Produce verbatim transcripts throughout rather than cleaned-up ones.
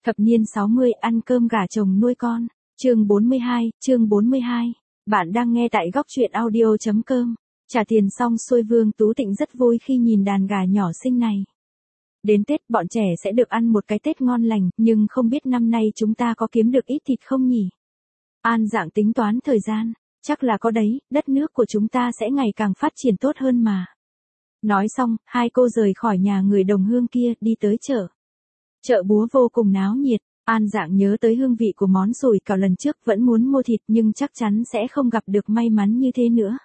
Thập niên sáu mươi ăn cơm gà chồng nuôi con. Chương bốn mươi hai, chương bốn mươi hai. Bạn đang nghe tại góc truyện audio chấm com. Trả tiền xong xuôi Vương Tú Tịnh rất vui khi nhìn đàn gà nhỏ xinh này. Đến Tết bọn trẻ sẽ được ăn một cái Tết ngon lành, nhưng không biết năm nay chúng ta có kiếm được ít thịt không nhỉ? An Dạng tính toán thời gian, chắc là có đấy, đất nước của chúng ta sẽ ngày càng phát triển tốt hơn mà. Nói xong, hai cô rời khỏi nhà người đồng hương kia đi tới chợ. Chợ búa vô cùng náo nhiệt, An Dạng nhớ tới hương vị của món sủi cảo lần trước vẫn muốn mua thịt nhưng chắc chắn sẽ không gặp được may mắn như thế nữa.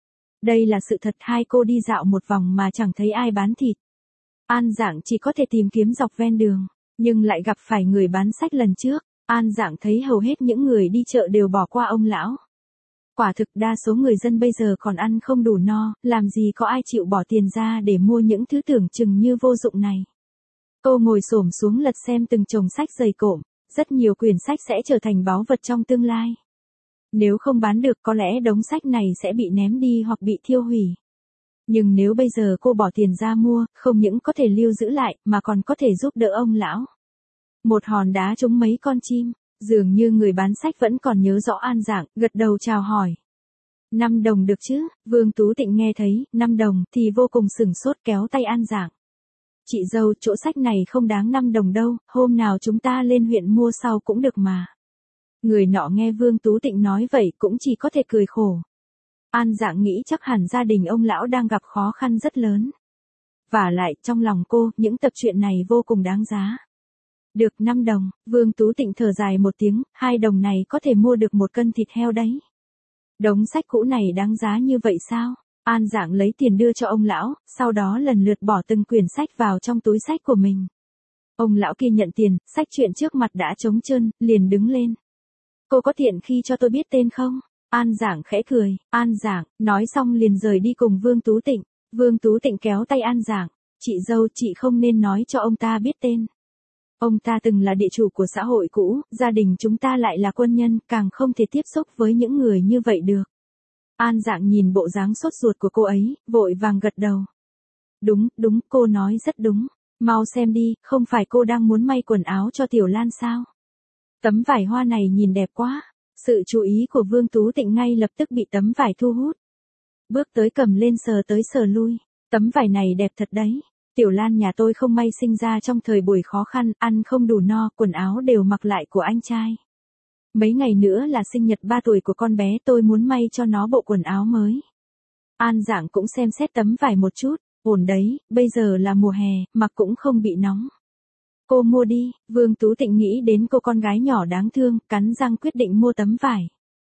Đây là sự thật, hai cô đi dạo một vòng mà chẳng thấy ai bán thịt. An Dạng chỉ có thể tìm kiếm dọc ven đường, nhưng lại gặp phải người bán sách lần trước. An Dạng thấy hầu hết những người đi chợ đều bỏ qua ông lão. Quả thực đa số người dân bây giờ còn ăn không đủ no, làm gì có ai chịu bỏ tiền ra để mua những thứ tưởng chừng như vô dụng này. Cô ngồi xổm xuống lật xem từng chồng sách dày cộm, rất nhiều quyển sách sẽ trở thành báu vật trong tương lai. Nếu không bán được có lẽ đống sách này sẽ bị ném đi hoặc bị thiêu hủy. Nhưng nếu bây giờ cô bỏ tiền ra mua, không những có thể lưu giữ lại mà còn có thể giúp đỡ ông lão. Một hòn đá trúng mấy con chim, dường như người bán sách vẫn còn nhớ rõ An Dạng, gật đầu chào hỏi. Năm đồng được chứ? Vương Tú Tịnh nghe thấy năm đồng thì vô cùng sửng sốt, kéo tay An Dạng. Chị dâu, chỗ sách này không đáng năm đồng đâu, hôm nào chúng ta lên huyện mua sau cũng được mà. Người nọ nghe Vương Tú Tịnh nói vậy cũng chỉ có thể cười khổ. An Dạng nghĩ chắc hẳn gia đình ông lão đang gặp khó khăn rất lớn. Vả lại, trong lòng cô, những tập truyện này vô cùng đáng giá. Được năm đồng, Vương Tú Tịnh thở dài một tiếng, hai đồng này có thể mua được một cân thịt heo đấy. Đống sách cũ này đáng giá như vậy sao? An Dạng lấy tiền đưa cho ông lão, sau đó lần lượt bỏ từng quyển sách vào trong túi sách của mình. Ông lão kia nhận tiền, sách truyện trước mặt đã trống trơn, liền đứng lên. Cô có tiện khi cho tôi biết tên không? An Dạng khẽ cười. An Dạng, nói xong liền rời đi cùng Vương Tú Tịnh. Vương Tú Tịnh kéo tay An Dạng. Chị dâu, chị không nên nói cho ông ta biết tên. Ông ta từng là địa chủ của xã hội cũ, gia đình chúng ta lại là quân nhân, càng không thể tiếp xúc với những người như vậy được. An Dạng nhìn bộ dáng sốt ruột của cô ấy, vội vàng gật đầu. Đúng, đúng, cô nói rất đúng. Mau xem đi, không phải cô đang muốn may quần áo cho Tiểu Lan sao? Tấm vải hoa này nhìn đẹp quá. Sự chú ý của Vương Tú Tịnh ngay lập tức bị tấm vải thu hút. Bước tới cầm lên sờ tới sờ lui. Tấm vải này đẹp thật đấy. Tiểu Lan nhà tôi không may sinh ra trong thời buổi khó khăn, ăn không đủ no, quần áo đều mặc lại của anh trai. Mấy ngày nữa là sinh nhật ba tuổi của con bé, tôi muốn may cho nó bộ quần áo mới. An Dạng cũng xem xét tấm vải một chút, ổn đấy, bây giờ là mùa hè, mặc cũng không bị nóng. Cô mua đi, Vương Tú Tịnh nghĩ đến cô con gái nhỏ đáng thương, cắn răng quyết định mua tấm vải.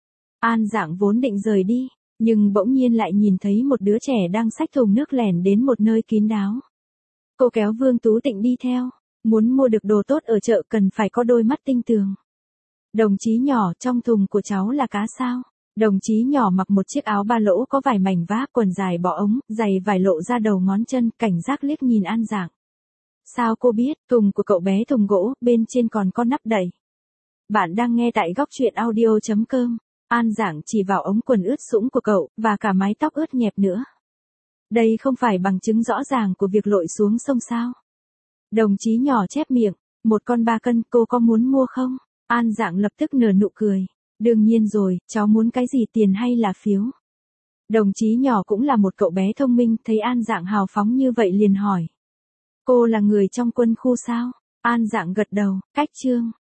An Dạng vốn định rời đi, nhưng bỗng nhiên lại nhìn thấy một đứa trẻ đang xách thùng nước lẻn đến một nơi kín đáo. Cô kéo Vương Tú Tịnh đi theo, muốn mua được đồ tốt ở chợ cần phải có đôi mắt tinh tường. Đồng chí nhỏ, trong thùng của cháu là cá sao? Đồng chí nhỏ mặc một chiếc áo ba lỗ có vài mảnh vá, quần dài bỏ ống, giày vải lộ ra đầu ngón chân, cảnh giác liếc nhìn An Dạng. Sao cô biết? Thùng của cậu bé thùng gỗ, bên trên còn có nắp đậy. Bạn đang nghe tại góc truyện audio chấm com. An Dạng chỉ vào ống quần ướt sũng của cậu, và cả mái tóc ướt nhẹp nữa. Đây không phải bằng chứng rõ ràng của việc lội xuống sông sao? Đồng chí nhỏ chép miệng, một con ba cân, cô có muốn mua không? An Dạng lập tức nở nụ cười. Đương nhiên rồi, cháu muốn cái gì, tiền hay là phiếu? Đồng chí nhỏ cũng là một cậu bé thông minh, thấy An Dạng hào phóng như vậy liền hỏi. Cô là người trong quân khu sao? An Dạng gật đầu, cách chương.